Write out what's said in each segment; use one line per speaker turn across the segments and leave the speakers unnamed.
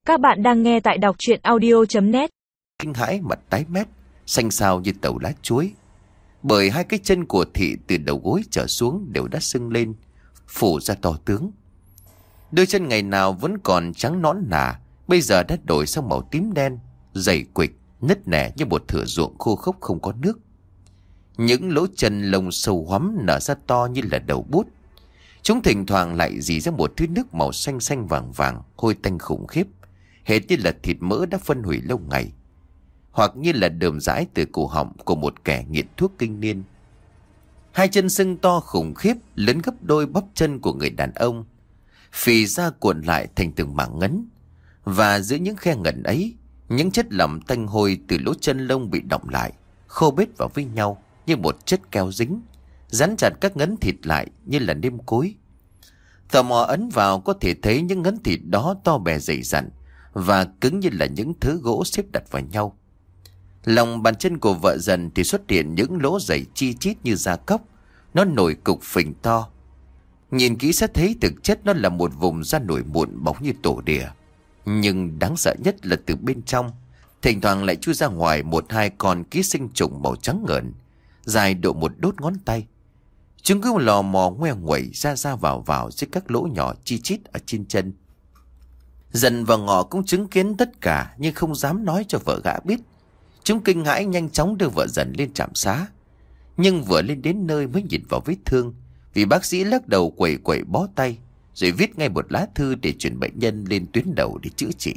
Các bạn đang nghe tại đọc truyện audio.net.
Kinh hãi, mặt tái mét, xanh xao như tàu lá chuối. Bởi hai cái chân của Thị từ đầu gối trở xuống đều đã sưng lên, phủ ra to tướng. Đôi chân ngày nào vẫn còn trắng nõn nà, bây giờ đã đổi sang màu tím đen, dày quịch, nứt nẻ như một thửa ruộng khô khốc không có nước. Những lỗ chân lông sâu hoắm nở ra to như là đầu bút. Chúng thỉnh thoảng lại rỉ ra một thứ nước màu xanh xanh vàng vàng, hôi tanh khủng khiếp, hệt như là thịt mỡ đã phân hủy lâu ngày, hoặc như là đờm rãi từ cổ họng của một kẻ nghiện thuốc kinh niên. Hai chân sưng to khủng khiếp, lớn gấp đôi bắp chân của người đàn ông, phì ra cuộn lại thành từng mảng ngấn. Và giữa những khe ngẩn ấy, những chất lỏng tanh hôi từ lỗ chân lông bị đọng lại, khô bết vào với nhau như một chất keo dính, dán chặt các ngấn thịt lại như là nêm cối. Tò mò ấn vào có thể thấy những ngấn thịt đó to bè dày dặn và cứng như là những thứ gỗ xếp đặt vào nhau. Lòng bàn chân của vợ Dần thì xuất hiện những lỗ dày chi chít như da cóc, nó nổi cục phình to. Nhìn kỹ sẽ thấy thực chất nó là một vùng da nổi mụn bóng như tổ đỉa. Nhưng đáng sợ nhất là từ bên trong, thỉnh thoảng lại chui ra ngoài một hai con ký sinh trùng màu trắng ngợn, dài độ một đốt ngón tay. Chúng cứ lò mò ngoe nguẩy ra vào dưới các lỗ nhỏ chi chít ở trên chân. Dần và Ngọ cũng chứng kiến tất cả nhưng không dám nói cho vợ gã biết. Chúng kinh hãi nhanh chóng đưa vợ Dần lên trạm xá. Nhưng vừa lên đến nơi mới nhìn vào vết thương, vì bác sĩ lắc đầu quẩy quẩy bó tay, rồi viết ngay một lá thư để chuyển bệnh nhân lên tuyến đầu để chữa trị.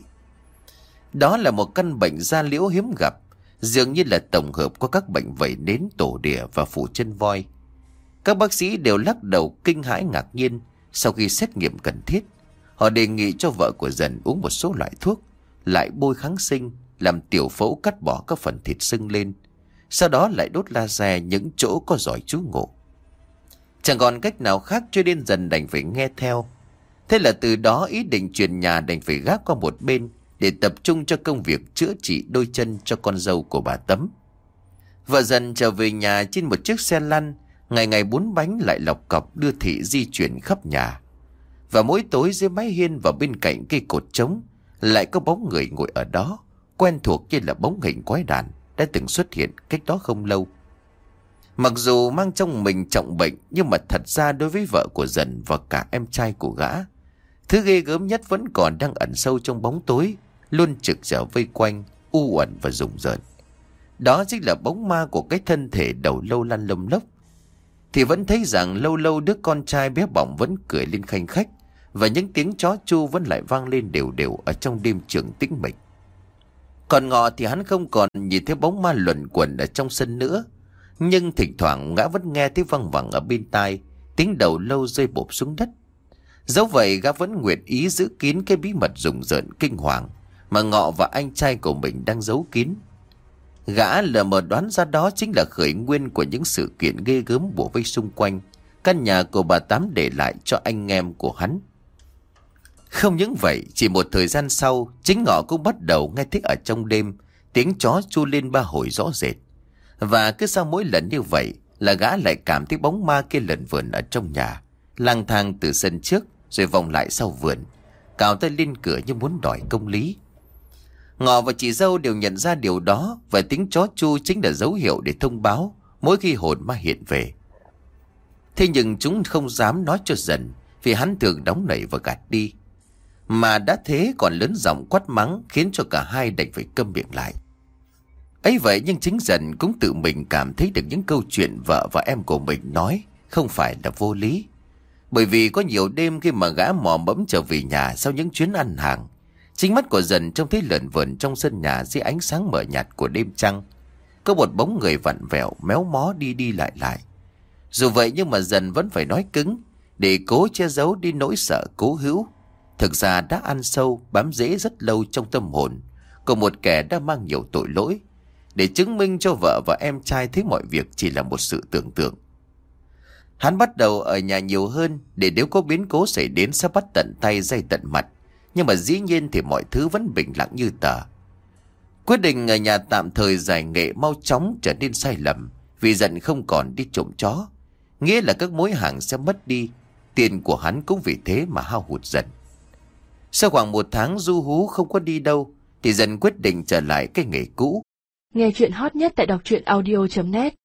Đó là một căn bệnh da liễu hiếm gặp, dường như là tổng hợp của các bệnh vẩy nến, tổ đỉa và phủ chân voi. Các bác sĩ đều lắc đầu kinh hãi ngạc nhiên. Sau khi xét nghiệm cần thiết, họ đề nghị cho vợ của Dần uống một số loại thuốc, lại bôi kháng sinh, làm tiểu phẫu cắt bỏ các phần thịt sưng lên, sau đó lại đốt laser những chỗ có giỏi trú ngụ. Chẳng còn cách nào khác cho nên Dần đành phải nghe theo. Thế là từ đó ý định chuyển nhà đành phải gác qua một bên để tập trung cho công việc chữa trị đôi chân cho con dâu của bà Tấm. Vợ Dần trở về nhà trên một chiếc xe lăn, ngày ngày 4 bánh lại lọc cọc đưa Thị di chuyển khắp nhà. Và mỗi tối dưới mái hiên và bên cạnh cây cột trống lại có bóng người ngồi ở đó, quen thuộc như là bóng hình quái đản đã từng xuất hiện cách đó không lâu. Mặc dù mang trong mình trọng bệnh, nhưng mà thật ra đối với vợ của Dần và cả em trai của gã, thứ ghê gớm nhất vẫn còn đang ẩn sâu trong bóng tối, luôn trực trở vây quanh, u uẩn và rùng rợn. Đó chính là bóng ma của cái thân thể đầu lâu lăn lông lốc. Thì vẫn thấy rằng lâu lâu đứa con trai bé bỏng vẫn cười lên khanh khách, và những tiếng chó chu vẫn lại vang lên đều đều ở trong đêm trường tĩnh mịch. Còn Ngọ thì hắn không còn nhìn thấy bóng ma luẩn quẩn ở trong sân nữa, nhưng thỉnh thoảng gã vẫn nghe thấy văng vẳng ở bên tai tiếng đầu lâu rơi bộp xuống đất. Dẫu vậy gã vẫn nguyện ý giữ kín cái bí mật rùng rợn kinh hoàng mà Ngọ và anh trai của mình đang giấu kín. Gã lờ mờ đoán ra đó chính là khởi nguyên của những sự kiện ghê gớm bủa vây xung quanh căn nhà của bà Tám để lại cho anh em của hắn. Không những vậy, chỉ một thời gian sau, chính Ngọ cũng bắt đầu nghe thấy ở trong đêm tiếng chó chu lên 3 hồi rõ rệt. Và cứ sau mỗi lần như vậy là gã lại cảm thấy bóng ma kia lẩn vẩn ở trong nhà, lang thang từ sân trước rồi vòng lại sau vườn, cào tay lên cửa như muốn đòi công lý. Ngọ và chị dâu đều nhận ra điều đó, và tiếng chó chu chính là dấu hiệu để thông báo mỗi khi hồn ma hiện về. Thế nhưng chúng không dám nói cho Dần, vì hắn thường đóng nảy và gạt đi. Mà đã thế còn lớn giọng quát mắng, khiến cho cả hai đành phải câm miệng lại. Ấy vậy nhưng chính Dần cũng tự mình cảm thấy được những câu chuyện vợ và em của mình nói không phải là vô lý. Bởi vì có nhiều đêm khi mà gã mò mẫm trở về nhà sau những chuyến ăn hàng, chính mắt của Dần trông thấy lởn vởn trong sân nhà dưới ánh sáng mờ nhạt của đêm trăng, có một bóng người vặn vẹo méo mó đi đi lại lại. Dù vậy nhưng mà Dần vẫn phải nói cứng để cố che giấu đi nỗi sợ cố hữu, thực ra đã ăn sâu bám rễ rất lâu trong tâm hồn của một kẻ đã mang nhiều tội lỗi, để chứng minh cho vợ và em trai thấy mọi việc chỉ là một sự tưởng tượng. Hắn bắt đầu ở nhà nhiều hơn, để nếu có biến cố xảy đến sẽ bắt tận tay dây tận mặt. Nhưng mà dĩ nhiên thì mọi thứ vẫn bình lặng như tờ. Quyết định ở nhà tạm thời giải nghệ mau chóng trở nên sai lầm, vì Dần không còn đi trộm chó, nghĩa là các mối hàng sẽ mất đi. Tiền của hắn cũng vì thế mà hao hụt dần. Sau khoảng 1 tháng Du Hú không có đi đâu thì dần quyết định trở lại cái nghề cũ.
Nghe chuyện hot nhất tại đọc truyện audio.net